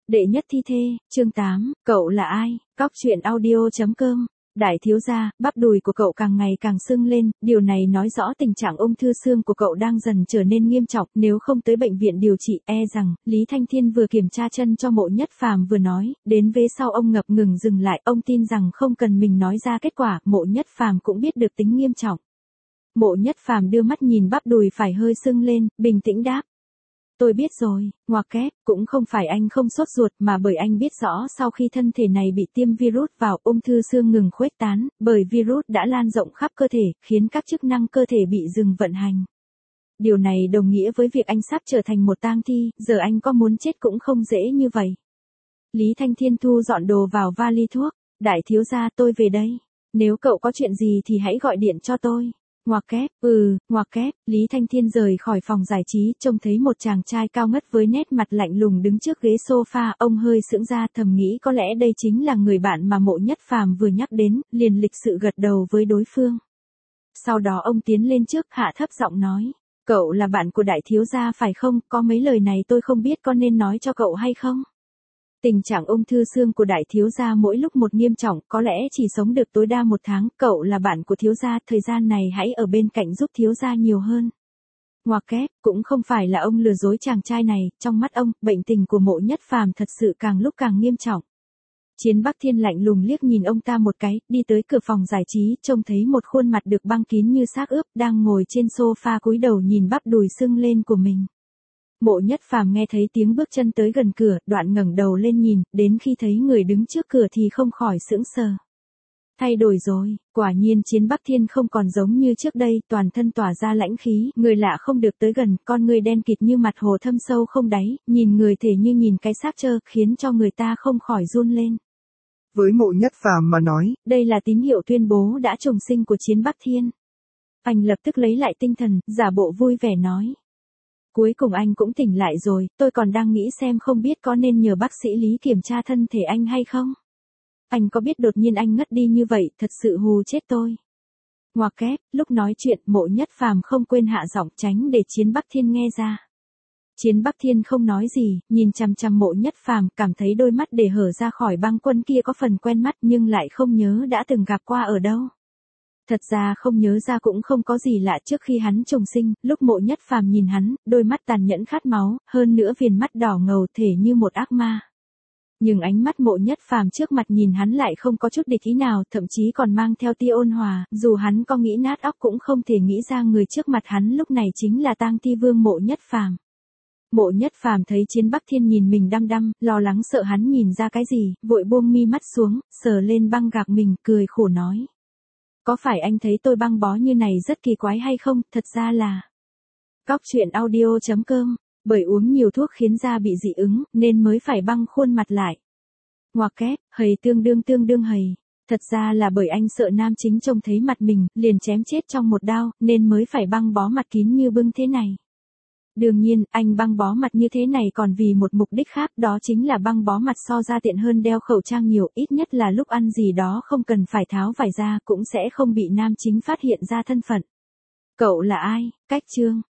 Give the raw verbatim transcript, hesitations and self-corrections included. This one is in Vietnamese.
Đệ nhất thi thê, chương tám, cậu là ai? Cóc truyện audio chấm com. Đại thiếu gia, bắp đùi của cậu càng ngày càng sưng lên, điều này nói rõ tình trạng ung thư xương của cậu đang dần trở nên nghiêm trọng, nếu không tới bệnh viện điều trị, e rằng, Lý Thanh Thiên vừa kiểm tra chân cho Mộ Nhất Phàm vừa nói, đến vế sau ông ngập ngừng dừng lại, ông tin rằng không cần mình nói ra kết quả, Mộ Nhất Phàm cũng biết được tính nghiêm trọng. Mộ Nhất Phàm đưa mắt nhìn bắp đùi phải hơi sưng lên, bình tĩnh đáp. Tôi biết rồi, ngoặc kép, cũng không phải anh không sốt ruột mà bởi anh biết rõ sau khi thân thể này bị tiêm virus vào, ung thư xương ngừng khuếch tán, bởi virus đã lan rộng khắp cơ thể, khiến các chức năng cơ thể bị dừng vận hành. Điều này đồng nghĩa với việc anh sắp trở thành một tang thi, giờ anh có muốn chết cũng không dễ như vậy. Lý Thanh Thiên thu dọn đồ vào vali thuốc, đại thiếu gia tôi về đây. Nếu cậu có chuyện gì thì hãy gọi điện cho tôi. Ngoặc kép, ừ, ngoặc kép, Lý Thanh Thiên rời khỏi phòng giải trí, trông thấy một chàng trai cao ngất với nét mặt lạnh lùng đứng trước ghế sofa, ông hơi sững ra thầm nghĩ có lẽ đây chính là người bạn mà Mộ Nhất Phàm vừa nhắc đến, liền lịch sự gật đầu với đối phương. Sau đó ông tiến lên trước, hạ thấp giọng nói, cậu là bạn của đại thiếu gia phải không, có mấy lời này tôi không biết có nên nói cho cậu hay không? Tình trạng ung thư xương của đại thiếu gia mỗi lúc một nghiêm trọng, có lẽ chỉ sống được tối đa một tháng, cậu là bạn của thiếu gia, thời gian này hãy ở bên cạnh giúp thiếu gia nhiều hơn. Ngoặc kép, cũng không phải là ông lừa dối chàng trai này, trong mắt ông, bệnh tình của Mộ Nhất Phàm thật sự càng lúc càng nghiêm trọng. Chiến Bắc Thiên lạnh lùng liếc nhìn ông ta một cái, đi tới cửa phòng giải trí, trông thấy một khuôn mặt được băng kín như xác ướp, đang ngồi trên sofa cúi đầu nhìn bắp đùi sưng lên của mình. Mộ Nhất Phàm nghe thấy tiếng bước chân tới gần cửa, đoạn ngẩng đầu lên nhìn, đến khi thấy người đứng trước cửa thì không khỏi sững sờ. Thay đổi rồi, quả nhiên Chiến Bắc Thiên không còn giống như trước đây, toàn thân tỏa ra lãnh khí, người lạ không được tới gần, con người đen kịt như mặt hồ thâm sâu không đáy, nhìn người thể như nhìn cái xác trơ, khiến cho người ta không khỏi run lên. Với Mộ Nhất Phàm mà nói, đây là tín hiệu tuyên bố đã trùng sinh của Chiến Bắc Thiên. Anh lập tức lấy lại tinh thần, giả bộ vui vẻ nói. Cuối cùng anh cũng tỉnh lại rồi, tôi còn đang nghĩ xem không biết có nên nhờ bác sĩ Lý kiểm tra thân thể anh hay không. Anh có biết đột nhiên anh ngất đi như vậy, thật sự hù chết tôi. Ngoặc kép, lúc nói chuyện, Mộ Nhất Phàm không quên hạ giọng tránh để Chiến Bắc Thiên nghe ra. Chiến Bắc Thiên không nói gì, nhìn chằm chằm Mộ Nhất Phàm, cảm thấy đôi mắt để hở ra khỏi băng quân kia có phần quen mắt nhưng lại không nhớ đã từng gặp qua ở đâu. Thật ra không nhớ ra cũng không có gì lạ, trước khi hắn trùng sinh, lúc Mộ Nhất Phàm nhìn hắn, đôi mắt tàn nhẫn khát máu, hơn nữa viền mắt đỏ ngầu thể như một ác ma. Nhưng ánh mắt Mộ Nhất Phàm trước mặt nhìn hắn lại không có chút địch ý nào, thậm chí còn mang theo tia ôn hòa, dù hắn có nghĩ nát óc cũng không thể nghĩ ra người trước mặt hắn lúc này chính là tang thi vương Mộ Nhất Phàm. Mộ Nhất Phàm thấy Chiến Bắc Thiên nhìn mình đăm đăm, lo lắng sợ hắn nhìn ra cái gì, vội buông mi mắt xuống, sờ lên băng gạc mình, cười khổ nói. Có phải anh thấy tôi băng bó như này rất kỳ quái hay không, thật ra là... Cóc truyện audio chấm com, bởi uống nhiều thuốc khiến da bị dị ứng, nên mới phải băng khuôn mặt lại. Ngoặc kép, hầy tương đương tương đương hầy. Thật ra là bởi anh sợ nam chính trông thấy mặt mình, liền chém chết trong một đao, nên mới phải băng bó mặt kín như bưng thế này. Đương nhiên, anh băng bó mặt như thế này còn vì một mục đích khác, đó chính là băng bó mặt so ra tiện hơn đeo khẩu trang nhiều, ít nhất là lúc ăn gì đó không cần phải tháo vải ra, cũng sẽ không bị nam chính phát hiện ra thân phận. Cậu là ai? Cách chương.